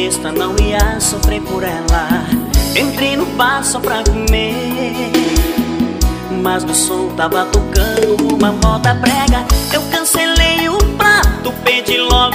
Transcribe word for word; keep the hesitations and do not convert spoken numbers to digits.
besta, não ia sofrer por ela. Entrei no bar só pra comer, mas no som tava tocando uma moda brega. Eu cancelei o prato, pedi logo